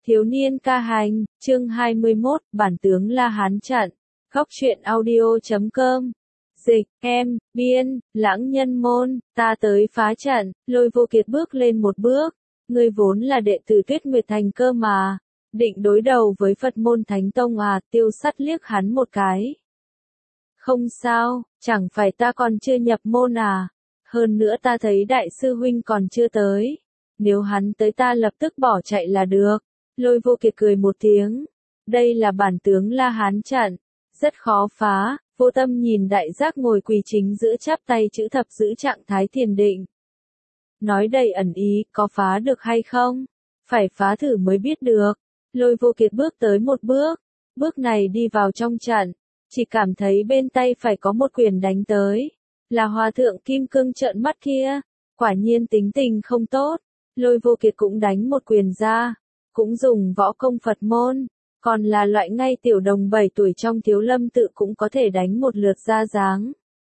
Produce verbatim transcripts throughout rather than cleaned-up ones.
Thiếu niên ca hành, chương hai mươi mốt, bản tướng La Hán trận. Góc truyện audio chấm com. Dịch, em, biên, lãng nhân môn, ta tới phá trận, Lôi Vô Kiệt bước lên một bước. Ngươi vốn là đệ tử Tuyết Nguyệt Thành cơ mà. Định đối đầu với Phật môn Thánh Tông à, Tiêu Sắt liếc hắn một cái. Không sao, chẳng phải ta còn chưa nhập môn à. Hơn nữa ta thấy đại sư huynh còn chưa tới. Nếu hắn tới ta lập tức bỏ chạy là được. Lôi Vô Kiệt cười một tiếng. Đây là bản tướng La Hán trận. Rất khó phá. Vô Tâm nhìn đại giác ngồi quỳ chính giữa chắp tay chữ thập giữ trạng thái thiền định. Nói đầy ẩn ý, có phá được hay không? Phải phá thử mới biết được. Lôi Vô Kiệt bước tới một bước. Bước này đi vào trong trận. Chỉ cảm thấy bên tay phải có một quyền đánh tới. Là hòa thượng kim cương trợn mắt kia. Quả nhiên tính tình không tốt. Lôi Vô Kiệt cũng đánh một quyền ra. Cũng dùng võ công Phật môn. Còn là loại ngay tiểu đồng bảy tuổi trong Thiếu Lâm tự cũng có thể đánh một lượt ra dáng.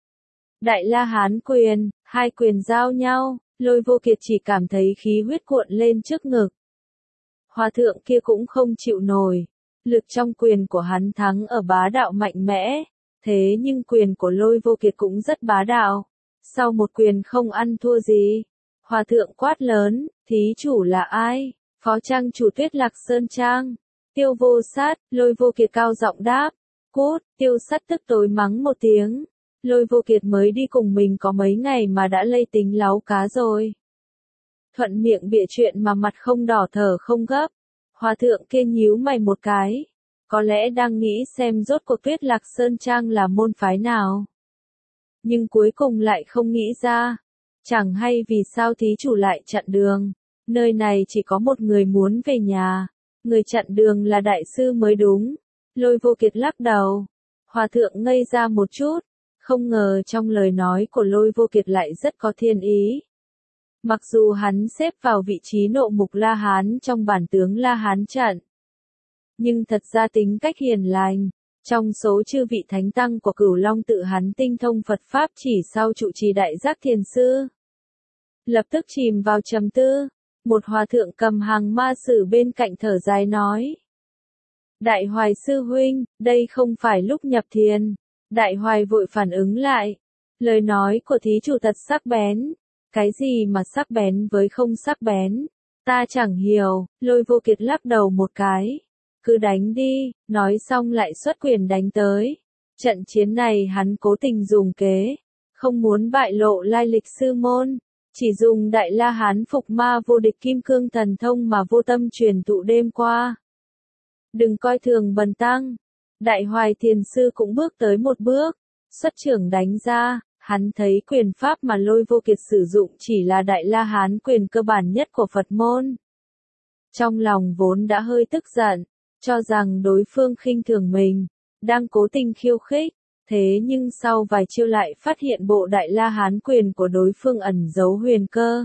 Đại La Hán quyền, hai quyền giao nhau, Lôi Vô Kiệt chỉ cảm thấy khí huyết cuộn lên trước ngực. Hòa thượng kia cũng không chịu nổi. Lực trong quyền của hắn thắng ở bá đạo mạnh mẽ. Thế nhưng quyền của Lôi Vô Kiệt cũng rất bá đạo. Sau một quyền không ăn thua gì. Hòa thượng quát lớn, thí chủ là ai? Phó trang chủ Tuyết Lạc Sơn Trang. Tiêu Vô Sát, Lôi Vô Kiệt cao giọng đáp. Cút, Tiêu Sát tức tối mắng một tiếng. Lôi Vô Kiệt mới đi cùng mình có mấy ngày mà đã lây tính láu cá rồi. Thuận miệng bịa chuyện mà mặt không đỏ thở không gấp. Hòa thượng kia nhíu mày một cái. Có lẽ đang nghĩ xem rốt cuộc Tuyết Lạc Sơn Trang là môn phái nào. Nhưng cuối cùng lại không nghĩ ra. Chẳng hay vì sao thí chủ lại chặn đường. Nơi này chỉ có một người muốn về nhà. Người chặn đường là đại sư mới đúng. Lôi Vô Kiệt lắc đầu. Hòa thượng ngây ra một chút. Không ngờ trong lời nói của Lôi Vô Kiệt lại rất có thiên ý. Mặc dù hắn xếp vào vị trí nộ mục La Hán trong bản tướng La Hán trận. Nhưng thật ra tính cách hiền lành. Trong số chư vị thánh tăng của Cửu Long tự hắn tinh thông Phật Pháp chỉ sau trụ trì đại giác thiền sư. Lập tức chìm vào trầm tư. Một hòa thượng cầm hàng ma sử bên cạnh thở dài nói. Đại Hoài sư huynh, đây không phải lúc nhập thiền. Đại Hoài vội phản ứng lại. Lời nói của thí chủ thật sắc bén. Cái gì mà sắc bén với không sắc bén? Ta chẳng hiểu, Lôi Vô Kiệt lắc đầu một cái. Cứ đánh đi, nói xong lại xuất quyền đánh tới. Trận chiến này hắn cố tình dùng kế. Không muốn bại lộ lai lịch sư môn. Chỉ dùng Đại La Hán phục ma vô địch kim cương thần thông mà Vô Tâm truyền tụ đêm qua. Đừng coi thường bần tăng. Đại Hoài thiền sư cũng bước tới một bước. Xuất trưởng đánh ra, hắn thấy quyền pháp mà Lôi Vô Kiệt sử dụng chỉ là Đại La Hán quyền cơ bản nhất của Phật môn. Trong lòng vốn đã hơi tức giận, cho rằng đối phương khinh thường mình, đang cố tình khiêu khích. Thế nhưng sau vài chiêu lại phát hiện bộ Đại La Hán quyền của đối phương ẩn giấu huyền cơ.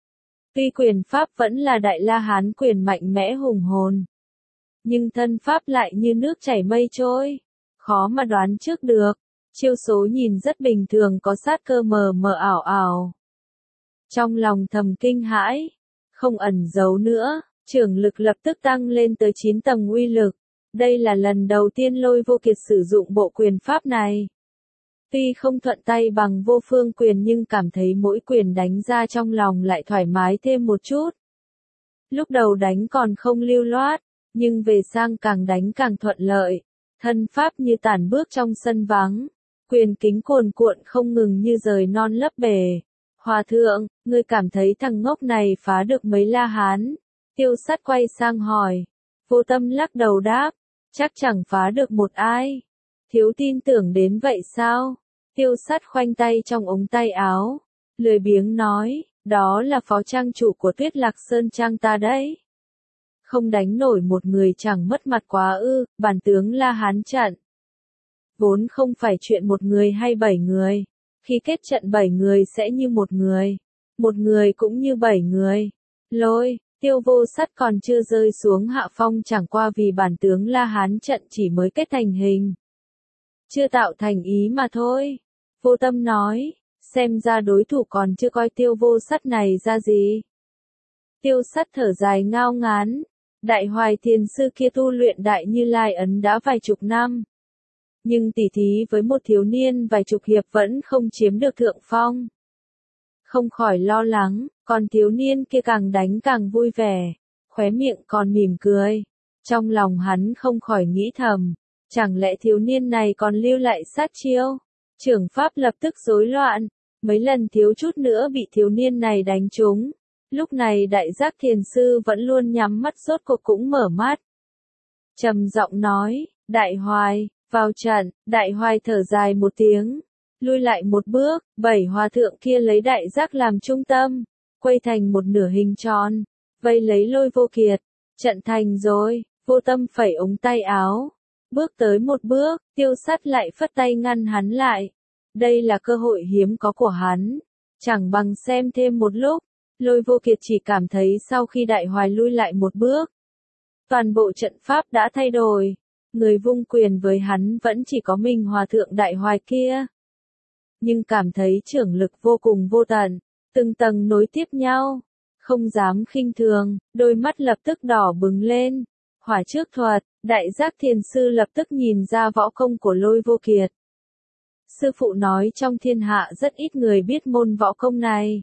Tuy quyền pháp vẫn là Đại La Hán quyền mạnh mẽ hùng hồn. Nhưng thân pháp lại như nước chảy mây trôi. Khó mà đoán trước được. Chiêu số nhìn rất bình thường có sát cơ mờ mờ ảo ảo. Trong lòng thầm kinh hãi. Không ẩn giấu nữa. Trưởng lực lập tức tăng lên tới chín tầng uy lực. Đây là lần đầu tiên Lôi Vô Kiệt sử dụng bộ quyền pháp này. Tuy không thuận tay bằng Vô Phương quyền nhưng cảm thấy mỗi quyền đánh ra trong lòng lại thoải mái thêm một chút. Lúc đầu đánh còn không lưu loát, nhưng về sang càng đánh càng thuận lợi. Thân pháp như tản bước trong sân vắng. Quyền kính cuồn cuộn không ngừng như rời non lấp bể. Hòa thượng, ngươi cảm thấy thằng ngốc này phá được mấy La Hán? Tiêu Sắt quay sang hỏi. Vô Tâm lắc đầu đáp. Chắc chẳng phá được một ai. Thiếu tin tưởng đến vậy sao? Tiêu Sắt khoanh tay trong ống tay áo. Lười biếng nói, đó là phó trang chủ của Tuyết Lạc Sơn Trang ta đấy. Không đánh nổi một người chẳng mất mặt quá ư, bản tướng La Hán trận. Vốn không phải chuyện một người hay bảy người. Khi kết trận bảy người sẽ như một người. Một người cũng như bảy người. Lôi. Tiêu Vô Sắt còn chưa rơi xuống hạ phong chẳng qua vì bản tướng La Hán trận chỉ mới kết thành hình. Chưa tạo thành ý mà thôi. Vô Tâm nói, xem ra đối thủ còn chưa coi Tiêu Vô Sắt này ra gì. Tiêu Sắt thở dài ngao ngán, Đại Hoài Thiền sư kia tu luyện Đại Như Lai ấn đã vài chục năm. Nhưng tỉ thí với một thiếu niên vài chục hiệp vẫn không chiếm được thượng phong. Không khỏi lo lắng, còn thiếu niên kia càng đánh càng vui vẻ, khóe miệng còn mỉm cười. Trong lòng hắn không khỏi nghĩ thầm, chẳng lẽ thiếu niên này còn lưu lại sát chiêu? Trưởng pháp lập tức rối loạn, mấy lần thiếu chút nữa bị thiếu niên này đánh trúng. Lúc này Đại Giác Thiền sư vẫn luôn nhắm mắt rốt cuộc cũng mở mắt. Trầm giọng nói, Đại Hoài, vào trận. Đại Hoài thở dài một tiếng, lui lại một bước, bảy hòa thượng kia lấy Đại Giác làm trung tâm, quay thành một nửa hình tròn, vây lấy Lôi Vô Kiệt. Trận thành rồi, Vô Tâm phẩy ống tay áo, bước tới một bước, Tiêu Sắt lại phất tay ngăn hắn lại. Đây là cơ hội hiếm có của hắn, chẳng bằng xem thêm một lúc. Lôi Vô Kiệt chỉ cảm thấy sau khi Đại Hoài lui lại một bước, toàn bộ trận pháp đã thay đổi, người vung quyền với hắn vẫn chỉ có mình hòa thượng Đại Hoài kia. Nhưng cảm thấy trưởng lực vô cùng vô tận, từng tầng nối tiếp nhau, không dám khinh thường, đôi mắt lập tức đỏ bừng lên. Hỏa trước thuật, Đại Giác Thiền sư lập tức nhìn ra võ công của Lôi Vô Kiệt. Sư phụ nói trong thiên hạ rất ít người biết môn võ công này.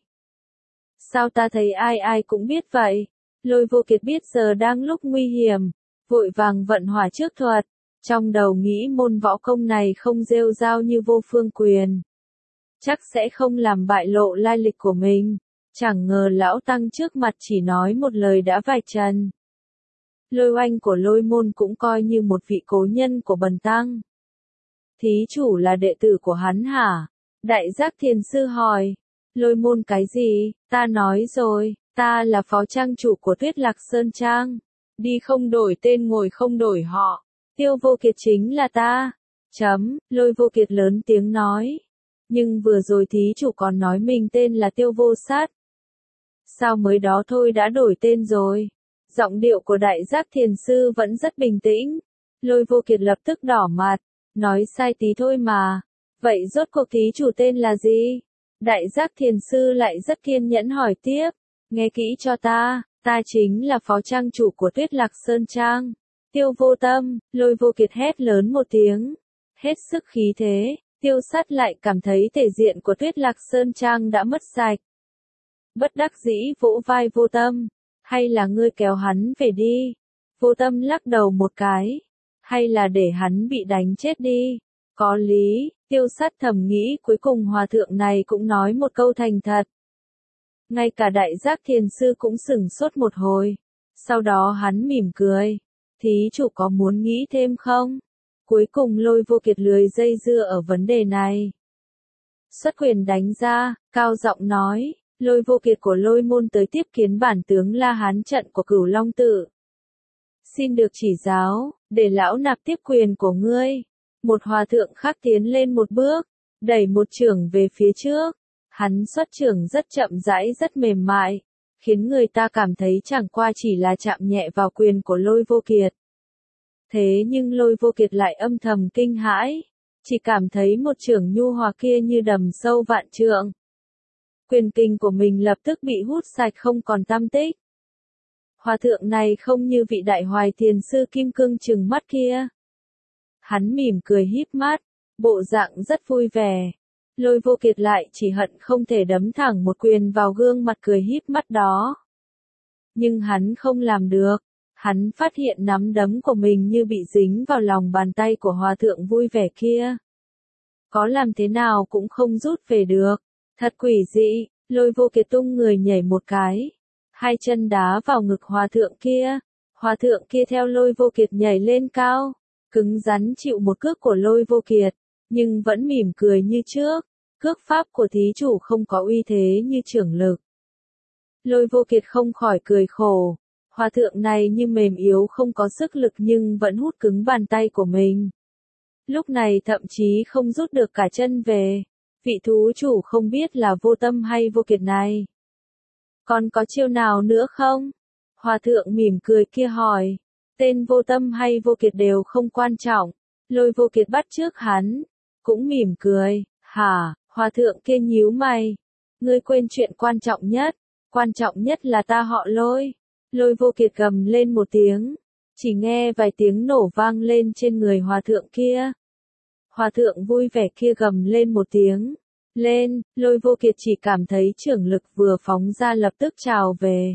Sao ta thấy ai ai cũng biết vậy? Lôi Vô Kiệt biết giờ đang lúc nguy hiểm, vội vàng vận hỏa trước thuật, trong đầu nghĩ môn võ công này không rêu rao như Vô Phương Quyền. Chắc sẽ không làm bại lộ lai lịch của mình, chẳng ngờ lão tăng trước mặt chỉ nói một lời đã vạch trần. Lôi Oanh của Lôi môn cũng coi như một vị cố nhân của bần tăng. Thí chủ là đệ tử của hắn hả? Đại Giác Thiền sư hỏi. Lôi môn cái gì? Ta nói rồi, ta là phó trang chủ của Tuyết Lạc Sơn Trang. Đi không đổi tên ngồi không đổi họ. Tiêu Vô Kiệt chính là ta. Chấm, Lôi Vô Kiệt lớn tiếng nói. Nhưng vừa rồi thí chủ còn nói mình tên là Tiêu Vô Sát. Sao mới đó thôi đã đổi tên rồi? Giọng điệu của Đại Giác Thiền sư vẫn rất bình tĩnh. Lôi Vô Kiệt lập tức đỏ mặt, nói sai tí thôi mà. Vậy rốt cuộc thí chủ tên là gì? Đại Giác Thiền sư lại rất kiên nhẫn hỏi tiếp. Nghe kỹ cho ta, ta chính là phó trang chủ của Tuyết Lạc Sơn Trang. Tiêu Vô Tâm, Lôi Vô Kiệt hét lớn một tiếng. Hết sức khí thế, Tiêu Sắt lại cảm thấy thể diện của Tuyết Lạc Sơn Trang đã mất sạch. Bất đắc dĩ vỗ vai Vô Tâm. Hay là ngươi kéo hắn về đi? Vô Tâm lắc đầu một cái. Hay là để hắn bị đánh chết đi? Có lý, Tiêu Sắt thầm nghĩ cuối cùng hòa thượng này cũng nói một câu thành thật. Ngay cả Đại Giác Thiền sư cũng sửng sốt một hồi. Sau đó hắn mỉm cười. Thí chủ có muốn nghĩ thêm không? Cuối cùng Lôi Vô Kiệt lười dây dưa ở vấn đề này. Xuất quyền đánh ra, cao giọng nói. Lôi Vô Kiệt của Lôi môn tới tiếp kiến bản tướng La Hán trận của Cửu Long Tự. Xin được chỉ giáo, để lão nạp tiếp quyền của ngươi. Một hòa thượng khác tiến lên một bước, đẩy một chưởng về phía trước. Hắn xuất chưởng rất chậm rãi rất mềm mại, khiến người ta cảm thấy chẳng qua chỉ là chạm nhẹ vào quyền của Lôi Vô Kiệt. Thế nhưng Lôi Vô Kiệt lại âm thầm kinh hãi, chỉ cảm thấy một chưởng nhu hòa kia như đầm sâu vạn trượng. Quyền kinh của mình lập tức bị hút sạch không còn tăm tích. Hòa thượng này không như vị Đại Hoài Thiền sư kim cương trừng mắt kia. Hắn mỉm cười híp mắt, bộ dạng rất vui vẻ. Lôi Vô Kiệt lại chỉ hận không thể đấm thẳng một quyền vào gương mặt cười híp mắt đó. Nhưng hắn không làm được. Hắn phát hiện nắm đấm của mình như bị dính vào lòng bàn tay của hòa thượng vui vẻ kia. Có làm thế nào cũng không rút về được. Thật quỷ dị, Lôi Vô Kiệt tung người nhảy một cái. Hai chân đá vào ngực hòa thượng kia. Hòa thượng kia theo Lôi Vô Kiệt nhảy lên cao. Cứng rắn chịu một cước của Lôi Vô Kiệt. Nhưng vẫn mỉm cười như trước. Cước pháp của thí chủ không có uy thế như chưởng lực. Lôi Vô Kiệt không khỏi cười khổ. Hòa thượng này như mềm yếu không có sức lực nhưng vẫn hút cứng bàn tay của mình. Lúc này thậm chí không rút được cả chân về. Vị thú chủ không biết là Vô Tâm hay Vô Kiệt này. Còn có chiêu nào nữa không? Hòa thượng mỉm cười kia hỏi. Tên Vô Tâm hay Vô Kiệt đều không quan trọng. Lôi Vô Kiệt bắt trước hắn. Cũng mỉm cười. Hả? Hòa thượng kia nhíu mày. Ngươi quên chuyện quan trọng nhất. Quan trọng nhất là ta họ Lôi. Lôi Vô Kiệt gầm lên một tiếng, chỉ nghe vài tiếng nổ vang lên trên người hòa thượng kia. Hòa thượng vui vẻ kia gầm lên một tiếng, lên, Lôi Vô Kiệt chỉ cảm thấy chưởng lực vừa phóng ra lập tức trào về.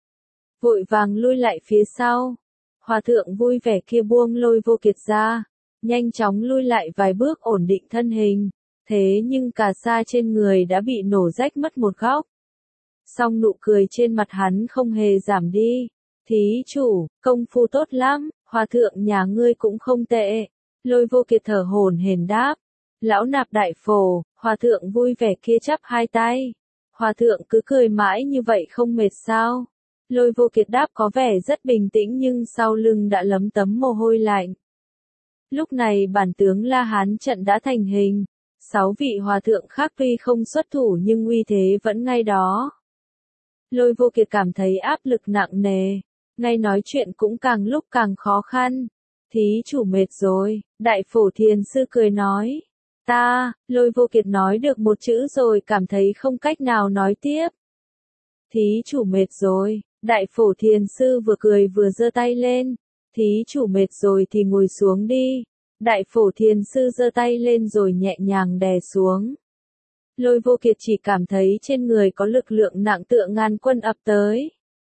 Vội vàng lui lại phía sau, hòa thượng vui vẻ kia buông Lôi Vô Kiệt ra, nhanh chóng lui lại vài bước ổn định thân hình, thế nhưng cà sa trên người đã bị nổ rách mất một góc. Song nụ cười trên mặt hắn không hề giảm đi. Thí chủ, công phu tốt lắm, hòa thượng nhà ngươi cũng không tệ. Lôi Vô Kiệt thở hổn hển đáp. Lão nạp đại phổ, hòa thượng vui vẻ kia chắp hai tay. Hòa thượng cứ cười mãi như vậy không mệt sao? Lôi Vô Kiệt đáp có vẻ rất bình tĩnh nhưng sau lưng đã lấm tấm mồ hôi lạnh. Lúc này bản tướng La Hán trận đã thành hình. Sáu vị hòa thượng khác tuy không xuất thủ nhưng uy thế vẫn ngay đó. Lôi Vô Kiệt cảm thấy áp lực nặng nề, ngay nói chuyện cũng càng lúc càng khó khăn. Thí chủ mệt rồi, Đại Phổ Thiền Sư cười nói. Ta, Lôi Vô Kiệt nói được một chữ rồi cảm thấy không cách nào nói tiếp. Thí chủ mệt rồi, Đại Phổ Thiền Sư vừa cười vừa giơ tay lên. Thí chủ mệt rồi thì ngồi xuống đi. Đại Phổ Thiền Sư giơ tay lên rồi nhẹ nhàng đè xuống. Lôi Vô Kiệt chỉ cảm thấy trên người có lực lượng nặng tựa ngàn quân ập tới.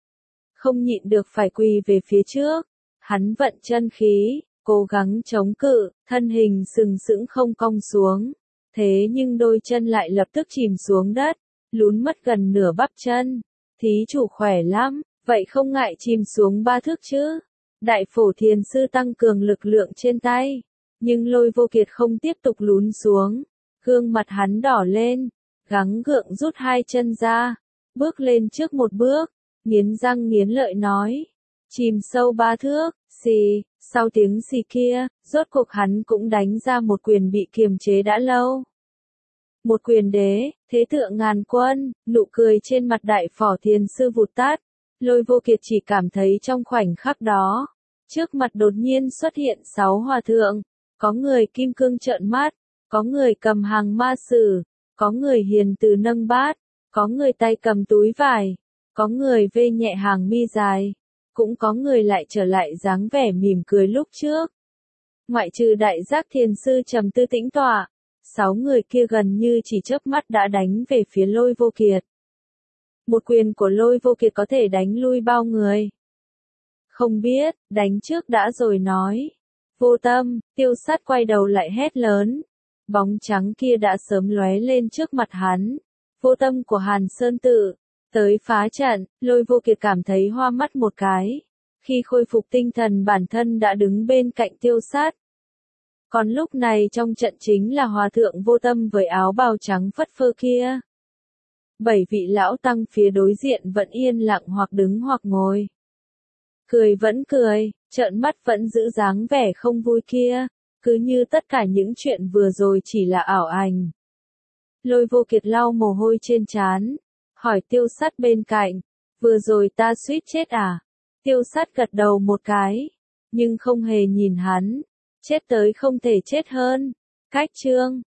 Không nhịn được phải quỳ về phía trước. Hắn vận chân khí, cố gắng chống cự, thân hình sừng sững không cong xuống. Thế nhưng đôi chân lại lập tức chìm xuống đất, lún mất gần nửa bắp chân. Thí chủ khỏe lắm, vậy không ngại chìm xuống ba thước chứ? Đại Phổ Thiền Sư tăng cường lực lượng trên tay. Nhưng Lôi Vô Kiệt không tiếp tục lún xuống. Gương mặt hắn đỏ lên, gắng gượng rút hai chân ra, bước lên trước một bước, nghiến răng nghiến lợi nói, chìm sâu ba thước, xì, sau tiếng xì kia, rốt cuộc hắn cũng đánh ra một quyền bị kiềm chế đã lâu. Một quyền đế, thế tượng ngàn quân, nụ cười trên mặt Đại Phổ Thiền Sư vụt tắt, Lôi Vô Kiệt chỉ cảm thấy trong khoảnh khắc đó, trước mặt đột nhiên xuất hiện sáu hòa thượng, có người kim cương trợn mắt. Có người cầm hàng ma sử, có người hiền từ nâng bát, có người tay cầm túi vải, có người vê nhẹ hàng mi dài, cũng có người lại trở lại dáng vẻ mỉm cười lúc trước. Ngoại trừ Đại Giác Thiền Sư trầm tư tĩnh tọa, sáu người kia gần như chỉ chớp mắt đã đánh về phía Lôi Vô Kiệt. Một quyền của Lôi Vô Kiệt có thể đánh lui bao người? Không biết, đánh trước đã rồi nói. Vô Tâm, Tiêu Sát quay đầu lại hét lớn. Bóng trắng kia đã sớm lóe lên trước mặt hắn. Vô Tâm của Hàn Sơn Tự. Tới phá trận, Lôi Vô Kiệt cảm thấy hoa mắt một cái. Khi khôi phục tinh thần bản thân đã đứng bên cạnh Tiêu Sát. Còn lúc này trong trận chính là Hòa Thượng Vô Tâm với áo bào trắng phất phơ kia. Bảy vị lão tăng phía đối diện vẫn yên lặng hoặc đứng hoặc ngồi. Cười vẫn cười, trợn mắt vẫn giữ dáng vẻ không vui kia. Cứ như tất cả những chuyện vừa rồi chỉ là ảo ảnh. Lôi Vô Kiệt lau mồ hôi trên trán, hỏi Tiêu Sát bên cạnh, vừa rồi ta suýt chết à? Tiêu Sát gật đầu một cái, nhưng không hề nhìn hắn, chết tới không thể chết hơn. Cách chương